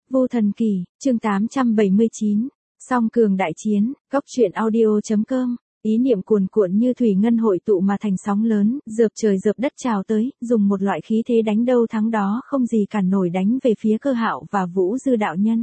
Vô Thần Kỳ, chương 879. Song cường đại chiến, góc truyện audio.com. Ý niệm cuồn cuộn như thủy ngân hội tụ mà thành sóng lớn, dợp trời dợp đất trào tới, dùng một loại khí thế đánh đâu thắng đó không gì cản nổi đánh về phía Cơ Hạo và Vũ Dư đạo nhân.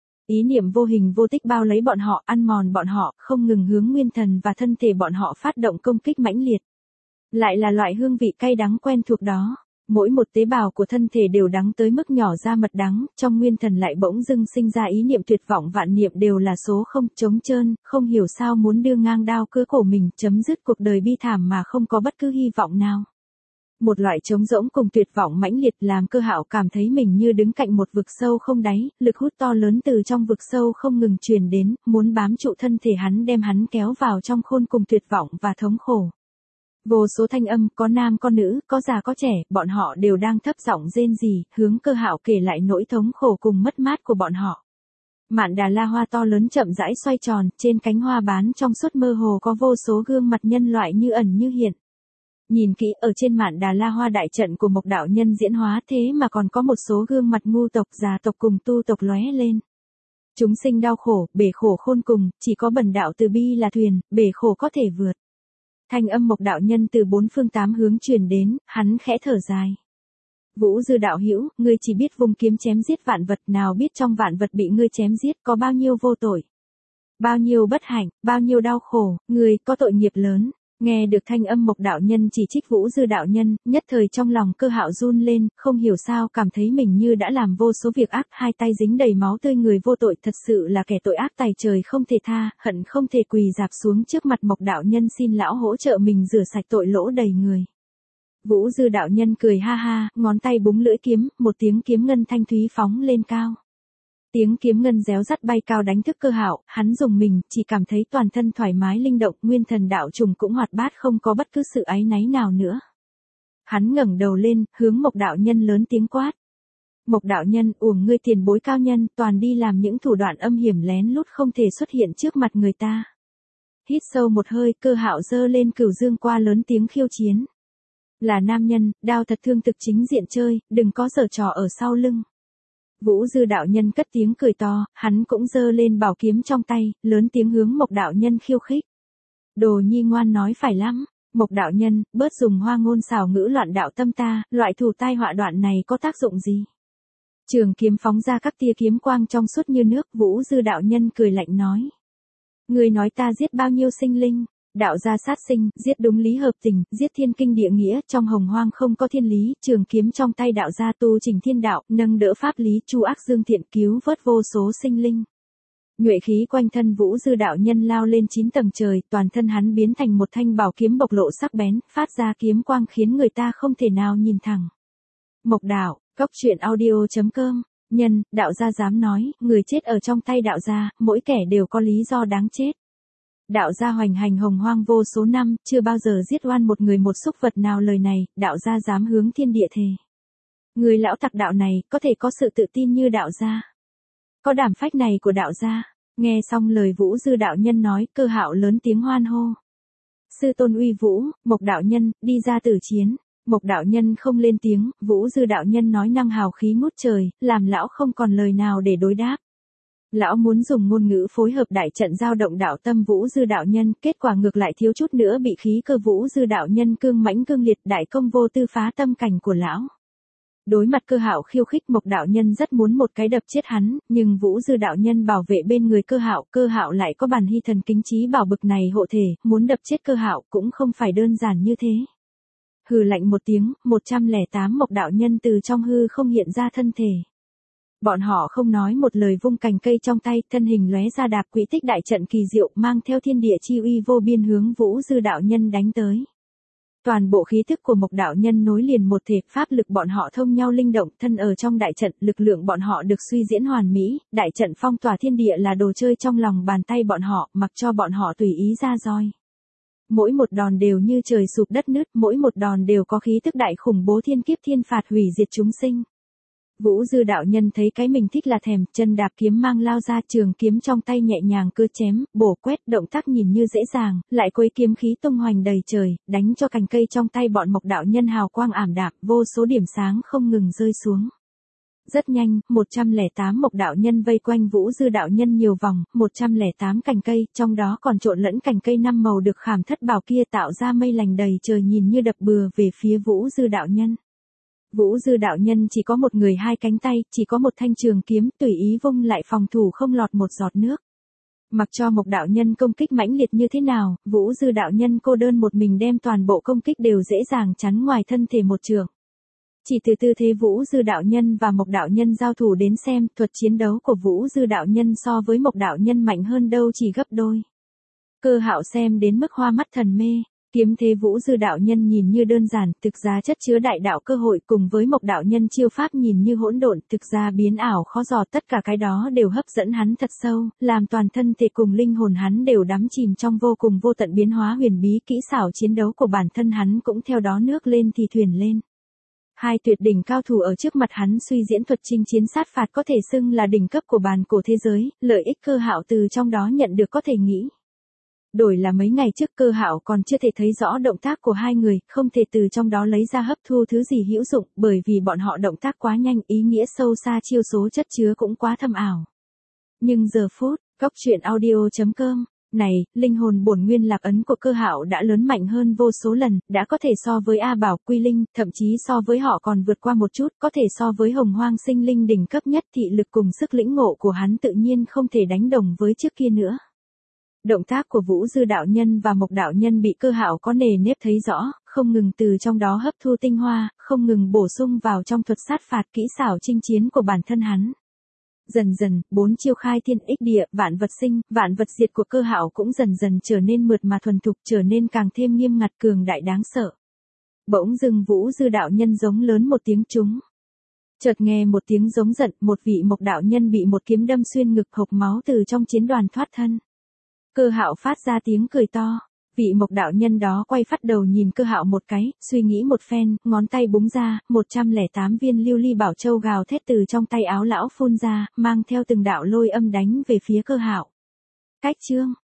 Ý niệm vô hình vô tích bao lấy bọn họ, ăn mòn bọn họ, không ngừng hướng nguyên thần và thân thể bọn họ phát động công kích mãnh liệt. Lại là loại hương vị cay đắng quen thuộc đó. Mỗi một tế bào của thân thể đều đắng tới mức nhỏ ra mật đắng, trong nguyên thần lại bỗng dưng sinh ra ý niệm tuyệt vọng, vạn niệm đều là số không, trống trơn, không hiểu sao muốn đưa ngang đao cứa cổ mình, chấm dứt cuộc đời bi thảm mà không có bất cứ hy vọng nào. Một loại trống rỗng cùng tuyệt vọng mãnh liệt làm Cơ Hạo cảm thấy mình như đứng cạnh một vực sâu không đáy, lực hút to lớn từ trong vực sâu không ngừng truyền đến, muốn bám trụ thân thể hắn, đem hắn kéo vào trong khôn cùng tuyệt vọng và thống khổ. Vô số thanh âm, có nam có nữ, có già có trẻ, bọn họ đều đang thấp giọng rên rỉ, hướng Cơ Hạo kể lại nỗi thống khổ cùng mất mát của bọn họ. Mạn Đà La hoa to lớn chậm rãi xoay tròn, trên cánh hoa bán trong suốt mơ hồ có vô số gương mặt nhân loại như ẩn như hiện. Nhìn kỹ ở trên Mạn Đà La hoa đại trận của Mộc đạo nhân diễn hóa thế mà còn có một số gương mặt ngu tộc, già tộc cùng tu tộc lóe lên. Chúng sinh đau khổ, bể khổ khôn cùng, chỉ có bần đạo từ bi là thuyền, bể khổ có thể vượt. Thanh âm Mộc đạo nhân từ bốn phương tám hướng truyền đến, hắn khẽ thở dài. Vũ Dư đạo hữu, ngươi chỉ biết vung kiếm chém giết vạn vật, nào biết trong vạn vật bị ngươi chém giết có bao nhiêu vô tội, bao nhiêu bất hạnh, bao nhiêu đau khổ, ngươi có tội nghiệp lớn. Nghe được thanh âm Mộc đạo nhân chỉ trích Vũ Dư đạo nhân, nhất thời trong lòng Cơ Hạo run lên, không hiểu sao cảm thấy mình như đã làm vô số việc ác, hai tay dính đầy máu tươi, người vô tội thật sự là kẻ tội ác tày trời không thể tha, hận không thể quỳ rạp xuống trước mặt Mộc đạo nhân xin lão hỗ trợ mình rửa sạch tội lỗ đầy người. Vũ Dư đạo nhân cười ha ha, ngón tay búng lưỡi kiếm, một tiếng kiếm ngân thanh thúy phóng lên cao. Tiếng kiếm ngân réo rắt bay cao đánh thức Cơ Hạo, hắn dùng mình, chỉ cảm thấy toàn thân thoải mái linh động, nguyên thần đạo trùng cũng hoạt bát, không có bất cứ sự áy náy nào nữa. Hắn ngẩng đầu lên, hướng Mộc đạo nhân lớn tiếng quát. Mộc đạo nhân, uổng ngươi tiền bối cao nhân, toàn đi làm những thủ đoạn âm hiểm lén lút không thể xuất hiện trước mặt người ta. Hít sâu một hơi, Cơ Hạo giơ lên cửu dương qua lớn tiếng khiêu chiến. Là nam nhân, đao thật thương thực chính diện chơi, đừng có giở trò ở sau lưng. Vũ Dư đạo nhân cất tiếng cười to, hắn cũng giơ lên bảo kiếm trong tay, lớn tiếng hướng Mộc đạo nhân khiêu khích. Đồ nhi ngoan nói phải lắm, Mộc đạo nhân, bớt dùng hoa ngôn xảo ngữ loạn đạo tâm ta, loại thủ tai họa đoạn này có tác dụng gì? Trường kiếm phóng ra các tia kiếm quang trong suốt như nước, Vũ Dư đạo nhân cười lạnh nói. Người nói ta giết bao nhiêu sinh linh? Đạo gia sát sinh, giết đúng lý hợp tình, giết thiên kinh địa nghĩa, trong hồng hoang không có thiên lý, trường kiếm trong tay đạo gia tu trình thiên đạo, nâng đỡ pháp lý, chu ác dương thiện, cứu vớt vô số sinh linh. Nhuệ khí quanh thân Vũ Dư đạo nhân lao lên 9 tầng trời, toàn thân hắn biến thành một thanh bảo kiếm bộc lộ sắc bén, phát ra kiếm quang khiến người ta không thể nào nhìn thẳng. Mộc đạo, góc truyện audio.com. Nhân, đạo gia dám nói, người chết ở trong tay đạo gia, mỗi kẻ đều có lý do đáng chết. Đạo gia hoành hành hồng hoang vô số năm, chưa bao giờ giết oan một người một súc vật nào, lời này, đạo gia dám hướng thiên địa thề. Người lão tặc đạo này, có thể có sự tự tin như đạo gia. Có đảm phách này của đạo gia. Nghe xong lời Vũ Dư đạo nhân nói, Cơ Hạo lớn tiếng hoan hô. Sư tôn uy vũ, Mộc đạo nhân, đi ra tử chiến. Mộc đạo nhân không lên tiếng, Vũ Dư đạo nhân nói năng hào khí ngút trời, làm lão không còn lời nào để đối đáp. Lão muốn dùng ngôn ngữ phối hợp đại trận giao động đạo tâm Vũ Dư đạo nhân, kết quả ngược lại thiếu chút nữa bị khí cơ Vũ Dư đạo nhân cương mãnh cương liệt, đại công vô tư phá tâm cảnh của lão. Đối mặt Cơ Hạo khiêu khích, Mộc đạo nhân rất muốn một cái đập chết hắn, nhưng Vũ Dư đạo nhân bảo vệ bên người Cơ Hạo lại có bản hy thần kính trí bảo bực này hộ thể, muốn đập chết Cơ Hạo cũng không phải đơn giản như thế. Hừ lạnh một tiếng, 108 Mộc đạo nhân từ trong hư không hiện ra thân thể. Bọn họ không nói một lời vung cành cây trong tay, thân hình lóe ra đạp quỹ tích đại trận kỳ diệu, mang theo thiên địa chi uy vô biên hướng Vũ Dư đạo nhân đánh tới. Toàn bộ khí thức của Mộc đạo nhân nối liền một thể, pháp lực bọn họ thông nhau linh động, thân ở trong đại trận, lực lượng bọn họ được suy diễn hoàn mỹ, đại trận phong tỏa thiên địa là đồ chơi trong lòng bàn tay bọn họ, mặc cho bọn họ tùy ý ra roi. Mỗi một đòn đều như trời sụp đất nứt, mỗi một đòn đều có khí tức đại khủng bố thiên kiếp thiên phạt hủy diệt chúng sinh. Vũ Dư đạo nhân thấy cái mình thích là thèm, chân đạp kiếm mang lao ra, trường kiếm trong tay nhẹ nhàng cưa chém, bổ quét, động tác nhìn như dễ dàng, lại quấy kiếm khí tung hoành đầy trời, đánh cho cành cây trong tay bọn Mộc đạo nhân hào quang ảm đạm, vô số điểm sáng không ngừng rơi xuống. Rất nhanh, 108 mộc đạo nhân vây quanh Vũ Dư đạo nhân nhiều vòng, 108 cành cây, trong đó còn trộn lẫn cành cây 5 màu được khảm thất bảo kia tạo ra mây lành đầy trời nhìn như đập bừa về phía Vũ Dư đạo nhân. Vũ Dư đạo nhân chỉ có một người hai cánh tay, chỉ có một thanh trường kiếm, tùy ý vung lại phòng thủ không lọt một giọt nước. Mặc cho mộc đạo nhân công kích mãnh liệt như thế nào, Vũ Dư đạo nhân cô đơn một mình đem toàn bộ công kích đều dễ dàng chắn ngoài thân thể một trường. Chỉ từ tư thế Vũ Dư đạo nhân và mộc đạo nhân giao thủ đến xem, thuật chiến đấu của Vũ Dư đạo nhân so với mộc đạo nhân mạnh hơn đâu chỉ gấp đôi. Cơ Hạo xem đến mức hoa mắt thần mê. Kiếm thế Vũ Dư đạo nhân nhìn như đơn giản, thực ra chất chứa đại đạo cơ hội, cùng với mộc đạo nhân chiêu pháp nhìn như hỗn độn, thực ra biến ảo khó dò, tất cả cái đó đều hấp dẫn hắn thật sâu, làm toàn thân thể cùng linh hồn hắn đều đắm chìm trong vô cùng vô tận biến hóa huyền bí, kỹ xảo chiến đấu của bản thân hắn cũng theo đó nước lên thì thuyền lên. Hai tuyệt đỉnh cao thủ ở trước mặt hắn suy diễn thuật chinh chiến sát phạt có thể xưng là đỉnh cấp của bàn cổ thế giới, lợi ích Cơ Hạo từ trong đó nhận được có thể nghĩ. Đổi là mấy ngày trước Cơ Hạo còn chưa thể thấy rõ động tác của hai người, không thể từ trong đó lấy ra hấp thu thứ gì hữu dụng, bởi vì bọn họ động tác quá nhanh, ý nghĩa sâu xa chiêu số chất chứa cũng quá thâm ảo. Nhưng giờ phút, goctruyện.audio.com này, linh hồn bổn nguyên lạc ấn của Cơ Hạo đã lớn mạnh hơn vô số lần, đã có thể so với A Bảo, Quy Linh, thậm chí so với họ còn vượt qua một chút, có thể so với Hồng Hoang sinh linh đỉnh cấp nhất, thị lực cùng sức lĩnh ngộ của hắn tự nhiên không thể đánh đồng với trước kia nữa. Động tác của Vũ Dư đạo nhân và mộc đạo nhân bị Cơ Hạo có nề nếp thấy rõ, không ngừng từ trong đó hấp thu tinh hoa, không ngừng bổ sung vào trong thuật sát phạt kỹ xảo chinh chiến của bản thân hắn. Dần dần, 4 chiêu khai thiên ích địa, vạn vật sinh, vạn vật diệt của Cơ Hạo cũng dần dần trở nên mượt mà thuần thục, trở nên càng thêm nghiêm ngặt cường đại đáng sợ. Bỗng dưng Vũ Dư đạo nhân giống lớn một tiếng trúng. Chợt nghe một tiếng giống giận, một vị mộc đạo nhân bị một kiếm đâm xuyên ngực, hộc máu từ trong chiến đoàn thoát thân. Cơ Hạo phát ra tiếng cười to. Vị mộc đạo nhân đó quay phát đầu nhìn Cơ Hạo một cái, suy nghĩ một phen, ngón tay búng ra, 108 viên lưu ly bảo châu gào thét từ trong tay áo lão phun ra, mang theo từng đạo lôi âm đánh về phía Cơ Hạo. Cách chương